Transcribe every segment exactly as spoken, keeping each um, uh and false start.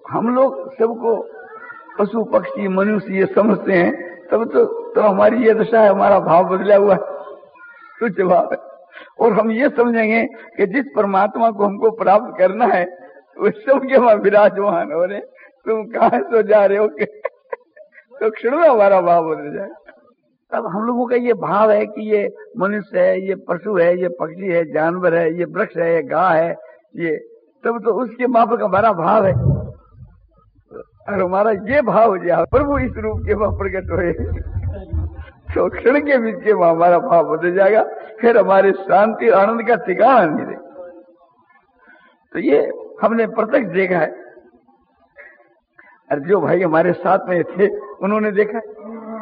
हम लोग सबको पशु पक्षी मनुष्य ये समझते हैं, तब तो, तो हमारी ये दशा है, हमारा भाव बदला हुआ है, तो जवाब है। और हम ये समझेंगे कि जिस परमात्मा को हमको प्राप्त करना है वो सबके वहां विराजमान हो रहे, तुम कहां तो जा रहे हो के तो क्षण में हमारा भाव बदल जाए। अब हम लोगों का ये भाव है कि ये मनुष्य है, ये पशु है, ये पक्षी है, जानवर है, ये वृक्ष है, ये गाय है, ये तब तो उसके माप का हमारा भाव है। और हमारा ये भाव जो प्रभु इस रूप के वहां प्रकट हुए तो क्षण के बीच के वहां हमारा भाव बदल जाएगा, फिर हमारे शांति और आनंद का ठिकाना नहीं रहे। तो ये हमने प्रत्यक्ष देखा है, और जो भाई हमारे साथ में थे उन्होंने देखा है।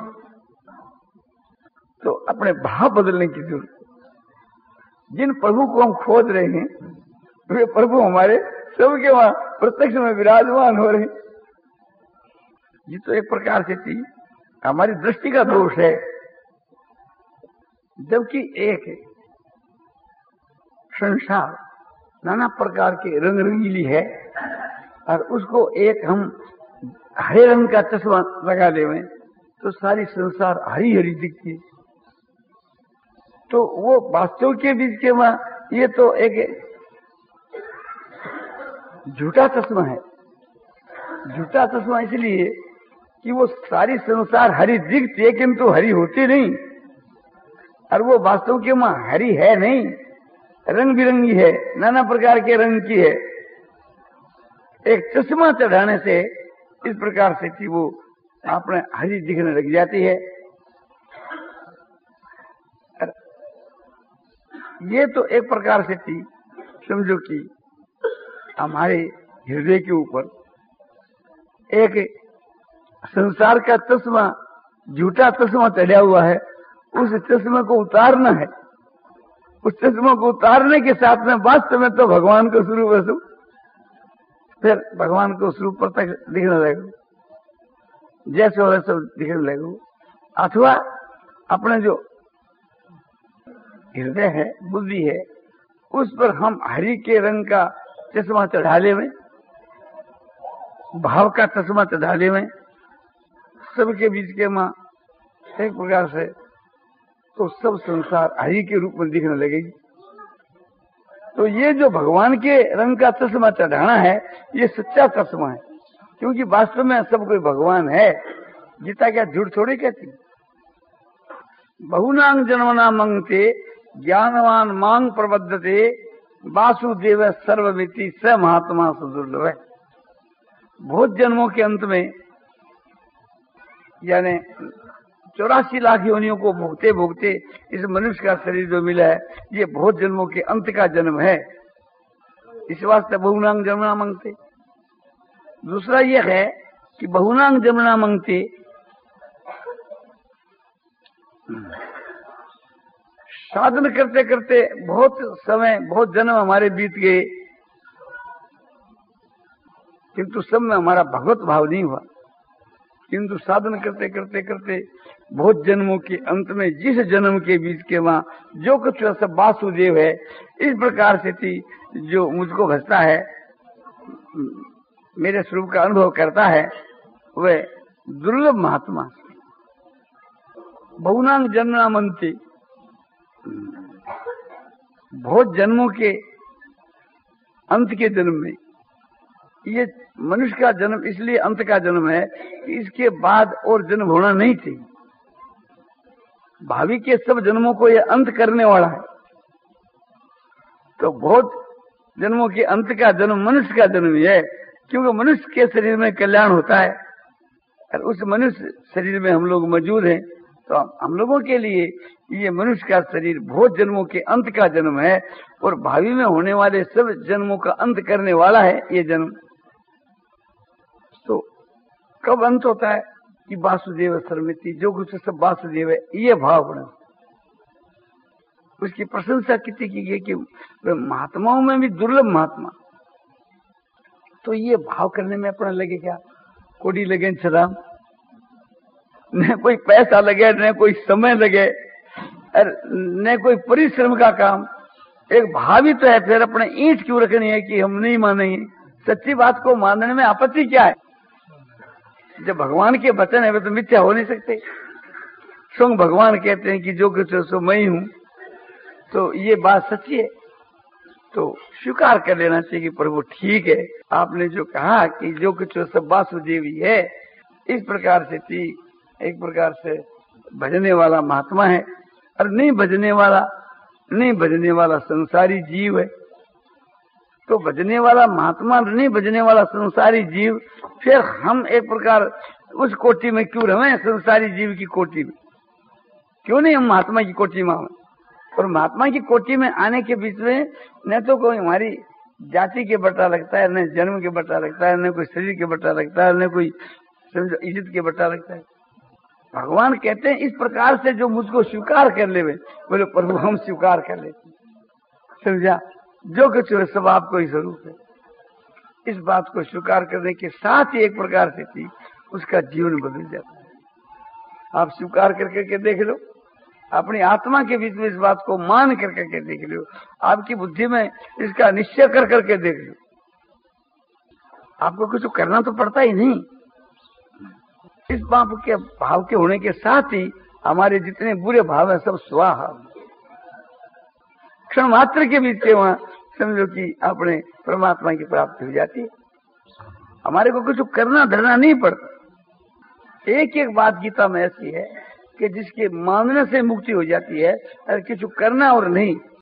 तो अपने भाव बदलने की जरूरत। जिन प्रभु को हम खोज रहे हैं वे प्रभु हमारे सबके वहां प्रत्यक्ष में विराजमान हो रहे हैं। ये तो एक प्रकार से थी हमारी दृष्टि का दोष है, जबकि एक संसार नाना प्रकार के रंग रंगीली है, और उसको एक हम हरे रंग का चश्मा लगा दें तो सारी संसार हरी हरी दिखती है। तो वो वास्तव के बीच के वहां ये तो एक झूठा चश्मा है। झूठा चश्मा इसलिए कि वो सारी संसार हरी दिखती है किंतु हरी होती नहीं, और वो वास्तव के वहां हरी है नहीं, रंग बिरंगी है, नाना प्रकार के रंग की है। एक चश्मा चढ़ाने से इस प्रकार से कि वो आपने हरी दिखने लग जाती है। ये तो एक प्रकार से थी, समझो कि हमारे हृदय के ऊपर एक संसार का चश्मा, झूठा चश्मा चढ़ा हुआ है। उस चश्मे को उतारना है। उस चश्मे को उतारने के साथ में वास्तव में तो भगवान को स्वरूप है, फिर भगवान को स्वरूप प्रत्यक्ष दिखने लगेगा, जैसे हो वैसे दिखने लगेगा। अथवा अपने जो हृदय है, बुद्धि है, उस पर हम हरि के रंग का चश्मा चढ़ा ले में, भाव का चश्मा चढ़ा ले में, सबके बीच के मां एक प्रकार से तो सब संसार हरि के रूप में दिखने लगेगी। तो ये जो भगवान के रंग का चश्मा चढ़ाना है ये सच्चा चश्मा है, क्योंकि वास्तव में सब कोई भगवान है। गीता क्या झूठ थोड़ी कहती। बहुनांग जन्मना मंगते ज्ञानवान मांग प्रबद्धते वासुदेव सर्वमिति स महात्मा सुदुर्लभ। बहुत जन्मों के अंत में यानी चौरासी लाख योनियों को भोगते भोगते इस मनुष्य का शरीर जो मिला है ये बहुत जन्मों के अंत का जन्म है। इस वास्ते बहुनांग जन्मना मांगते। दूसरा यह है कि बहुनांग जन्मना मांगते साधन करते करते बहुत समय बहुत जन्म हमारे बीत गए, किंतु सब में हमारा भगवत भाव नहीं हुआ। किंतु साधन करते करते करते बहुत जन्मों के अंत में जिस जन्म के बीच के वहां जो कुछ सब वासुदेव है, इस प्रकार से थी जो मुझको भजता है, मेरे स्वरूप का अनुभव करता है, वह दुर्लभ महात्मा। बहुनांग जन्मना मंती, बहुत जन्मों के अंत के जन्म में, ये मनुष्य का जन्म इसलिए अंत का जन्म है कि इसके बाद और जन्म होना नहीं चाहिए। भावी के सब जन्मों को ये अंत करने वाला है। तो बहुत जन्मों के अंत का जन्म मनुष्य का जन्म ही है, क्योंकि मनुष्य के शरीर में कल्याण होता है और उस मनुष्य शरीर में हम लोग मौजूद हैं। तो हम लोगों के लिए ये मनुष्य का शरीर बहुत जन्मों के अंत का जन्म है और भावी में होने वाले सब जन्मों का अंत करने वाला है ये जन्म। तो कब अंत होता है कि वासुदेव सर्वमिति, जो कुछ सब वासुदेव है, ये भाव बना। उसकी प्रशंसा कितनी की गई कि महात्माओं में भी दुर्लभ महात्मा। तो ये भाव करने में अपना लगे क्या कोड़ी लगे छदाम, न कोई पैसा लगे, न कोई समय लगे, न कोई परिश्रम का काम। एक भाव ही तो है, फिर अपने ईंट क्यों रखनी है कि हम नहीं मानेंगे, सच्ची बात को मानने में आपत्ति क्या है? जब भगवान के वचन है वे तो मिथ्या हो नहीं सकते। स्वयं भगवान कहते हैं कि जो कुछ हो सो मैं ही हूं, तो ये बात सच्ची है तो स्वीकार कर लेना चाहिए कि प्रभु ठीक है, आपने जो कहा कि जो कुछ हो सब वासुदेवी है, इस प्रकार से ठीक एक प्रकार से भजने वाला महात्मा है और नहीं भजने वाला नहीं भजने वाला संसारी जीव है। तो भजने वाला महात्मा नहीं भजने वाला संसारी जीव, फिर हम एक प्रकार उस कोटि में क्यों रहे? संसारी जीव की कोटि में क्यों नहीं हम महात्मा की कोटि में आए? और महात्मा की कोटि में आने के बीच में न तो कोई हमारी जाति के बटा लगता है, न जन्म के बटा लगता है, न कोई शरीर के बटा लगता है, न कोई समझो इज्जत के बटा लगता है। भगवान कहते हैं इस प्रकार से जो मुझको स्वीकार कर ले, बोले प्रभु हम स्वीकार कर लेते, समझा? जो कुछ है सब आपको ही स्वरूप है। इस बात को स्वीकार करने के साथ ही एक प्रकार से थी उसका जीवन बदल जाता है। आप स्वीकार करके के देख लो, अपनी आत्मा के बीच में इस बात को मान कर करके देख लो, आपकी बुद्धि में इसका निश्चय कर करके देख लो, आपको कुछ करना तो पड़ता ही नहीं। इस बाप के भाव के होने के साथ ही हमारे जितने बुरे भाव हैं सब स्वाहा, क्षण मात्र के बीच के वहां समझो कि अपने परमात्मा की प्राप्ति हो जाती है। हमारे को कुछ करना धरना नहीं पड़ता। एक एक बात गीता में ऐसी है कि जिसके मानने से मुक्ति हो जाती है, अगर कुछ करना और नहीं